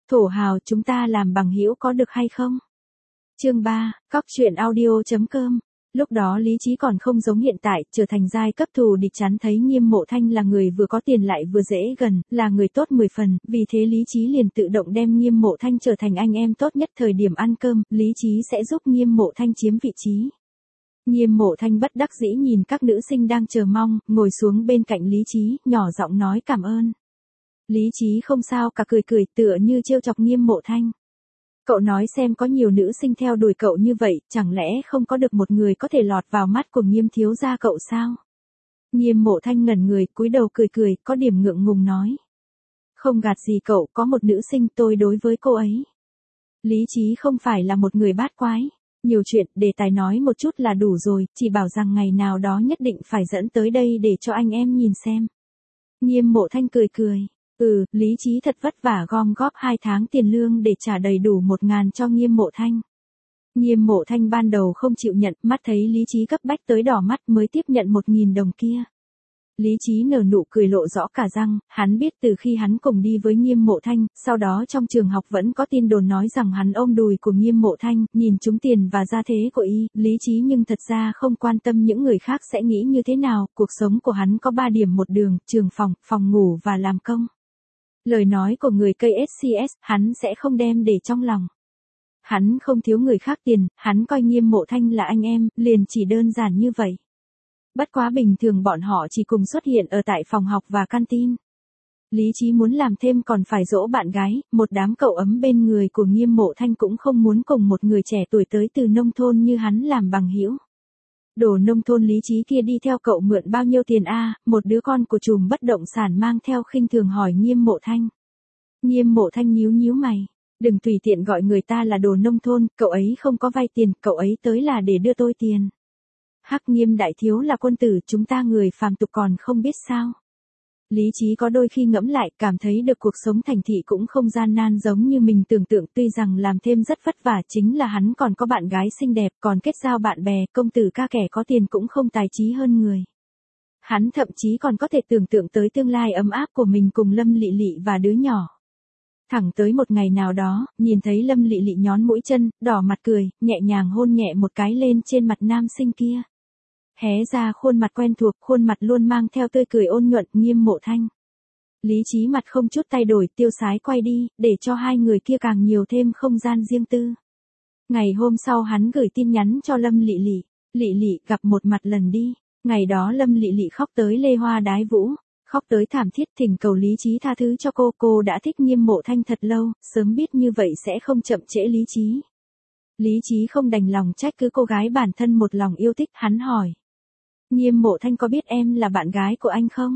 Thổ hào chúng ta làm bằng hữu có được hay không? Chương 3, Cóc truyện audio.com. Lúc đó lý trí còn không giống hiện tại, trở thành giai cấp thù địch chán thấy Nghiêm Mộ Thanh là người vừa có tiền lại vừa dễ gần, là người tốt 10 phần, vì thế lý trí liền tự động đem Nghiêm Mộ Thanh trở thành anh em tốt nhất. Thời điểm ăn cơm, lý trí sẽ giúp Nghiêm Mộ Thanh chiếm vị trí. Nghiêm Mộ Thanh bất đắc dĩ nhìn các nữ sinh đang chờ mong, ngồi xuống bên cạnh lý trí, nhỏ giọng nói cảm ơn. Lý trí không sao cả cười cười tựa như trêu chọc Nghiêm Mộ Thanh. Cậu nói xem có nhiều nữ sinh theo đuổi cậu như vậy, chẳng lẽ không có được một người có thể lọt vào mắt của Nghiêm thiếu gia cậu sao? Nghiêm Mộ Thanh ngẩn người, cúi đầu cười cười, có điểm ngượng ngùng nói. Không gạt gì cậu, có một nữ sinh tôi đối với cô ấy. Lý trí không phải là một người bát quái. Nhiều chuyện, đề tài nói một chút là đủ rồi, chỉ bảo rằng ngày nào đó nhất định phải dẫn tới đây để cho anh em nhìn xem. Nghiêm Mộ Thanh cười cười. Lý trí thật vất vả gom góp 2 tháng tiền lương để trả đầy đủ 1.000 cho Nghiêm Mộ Thanh. Nghiêm Mộ Thanh ban đầu không chịu nhận, mắt thấy lý trí cấp bách tới đỏ mắt mới tiếp nhận 1.000 đồng kia. Lý trí nở nụ cười lộ rõ cả răng, hắn biết từ khi hắn cùng đi với Nghiêm Mộ Thanh, sau đó trong trường học vẫn có tin đồn nói rằng hắn ôm đùi của Nghiêm Mộ Thanh, nhìn trúng tiền và gia thế của y, lý trí nhưng thật ra không quan tâm những người khác sẽ nghĩ như thế nào, cuộc sống của hắn có 3 điểm một đường, trường phòng, phòng ngủ và làm công. Lời nói của người cây SCS, hắn sẽ không đem để trong lòng. Hắn không thiếu người khác tiền, hắn coi Nghiêm Mộ Thanh là anh em, liền chỉ đơn giản như vậy. Bất quá bình thường bọn họ chỉ cùng xuất hiện ở tại phòng học và canteen. Lý trí muốn làm thêm còn phải dỗ bạn gái, một đám cậu ấm bên người của Nghiêm Mộ Thanh cũng không muốn cùng một người trẻ tuổi tới từ nông thôn như hắn làm bằng hữu. Đồ nông thôn lý trí kia đi theo cậu mượn bao nhiêu tiền a? Một đứa con của trùm bất động sản mang theo khinh thường hỏi Nghiêm Mộ Thanh. Nghiêm Mộ Thanh nhíu nhíu mày. Đừng tùy tiện gọi người ta là đồ nông thôn, cậu ấy không có vay tiền, cậu ấy tới là để đưa tôi tiền. Hắc Nghiêm đại thiếu là quân tử, chúng ta người phàm tục còn không biết sao. Lý trí có đôi khi ngẫm lại, cảm thấy được cuộc sống thành thị cũng không gian nan giống như mình tưởng tượng, tuy rằng làm thêm rất vất vả, chính là hắn còn có bạn gái xinh đẹp, còn kết giao bạn bè, công tử ca kẻ có tiền cũng không tài trí hơn người. Hắn thậm chí còn có thể tưởng tượng tới tương lai ấm áp của mình cùng Lâm Lị Lị và đứa nhỏ. Thẳng tới một ngày nào đó, nhìn thấy Lâm Lị Lị nhón mũi chân, đỏ mặt cười, nhẹ nhàng hôn nhẹ một cái lên trên mặt nam sinh kia. Hé ra khuôn mặt quen thuộc, khuôn mặt luôn mang theo tươi cười ôn nhuận, Nghiêm Mộ Thanh. Lý trí mặt không chút thay đổi, tiêu sái quay đi, để cho hai người kia càng nhiều thêm không gian riêng tư. Ngày hôm sau hắn gửi tin nhắn cho Lâm Lị Lị. Lị Lị gặp một mặt lần đi. Ngày đó Lâm Lị Lị khóc tới lê hoa đái vũ, khóc tới thảm thiết, thỉnh cầu lý trí tha thứ cho cô đã thích Nghiêm Mộ Thanh thật lâu, sớm biết như vậy sẽ không chậm trễ lý trí. Lý trí không đành lòng trách cứ cô gái bản thân một lòng yêu thích, hắn hỏi. Nghiêm Mộ Thanh có biết em là bạn gái của anh không?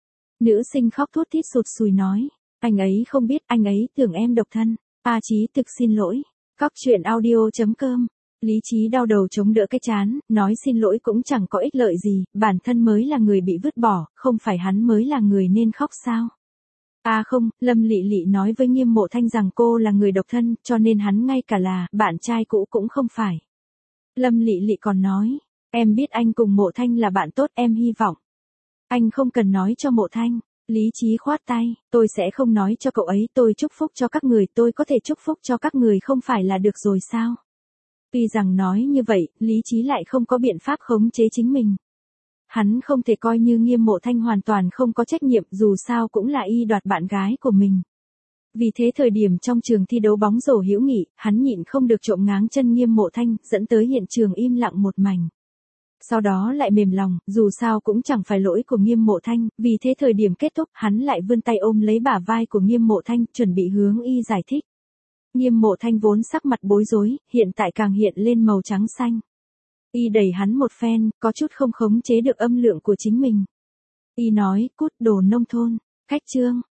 Nữ sinh khóc thút thít sụt sùi nói. Anh ấy không biết, anh ấy tưởng em độc thân. A Chí thực xin lỗi. Cóc truyện audio.com. Lý trí đau đầu chống đỡ cái chán, nói xin lỗi cũng chẳng có ích lợi gì, bản thân mới là người bị vứt bỏ, không phải hắn mới là người nên khóc sao? À không, Lâm Lị Lị nói với Nghiêm Mộ Thanh rằng cô là người độc thân, cho nên hắn ngay cả là bạn trai cũ cũng không phải. Lâm Lị Lị còn nói. Em biết anh cùng Mộ Thanh là bạn tốt, em hy vọng anh không cần nói cho Mộ Thanh. Lý trí khoát tay, tôi sẽ không nói cho cậu ấy, tôi chúc phúc cho các người, tôi có thể chúc phúc cho các người không phải là được rồi sao? Tuy rằng nói như vậy, lý trí lại không có biện pháp khống chế chính mình. Hắn không thể coi như Nghiêm Mộ Thanh hoàn toàn không có trách nhiệm, dù sao cũng là y đoạt bạn gái của mình. Vì thế thời điểm trong trường thi đấu bóng rổ hữu nghị, hắn nhịn không được trộm ngáng chân Nghiêm Mộ Thanh, dẫn tới hiện trường im lặng một mảnh. Sau đó lại mềm lòng, dù sao cũng chẳng phải lỗi của Nghiêm Mộ Thanh, vì thế thời điểm kết thúc, hắn lại vươn tay ôm lấy bả vai của Nghiêm Mộ Thanh, chuẩn bị hướng y giải thích. Nghiêm Mộ Thanh vốn sắc mặt bối rối, hiện tại càng hiện lên màu trắng xanh. Y đẩy hắn một phen, có chút không khống chế được âm lượng của chính mình. Y nói, cút đồ nông thôn, cách chương.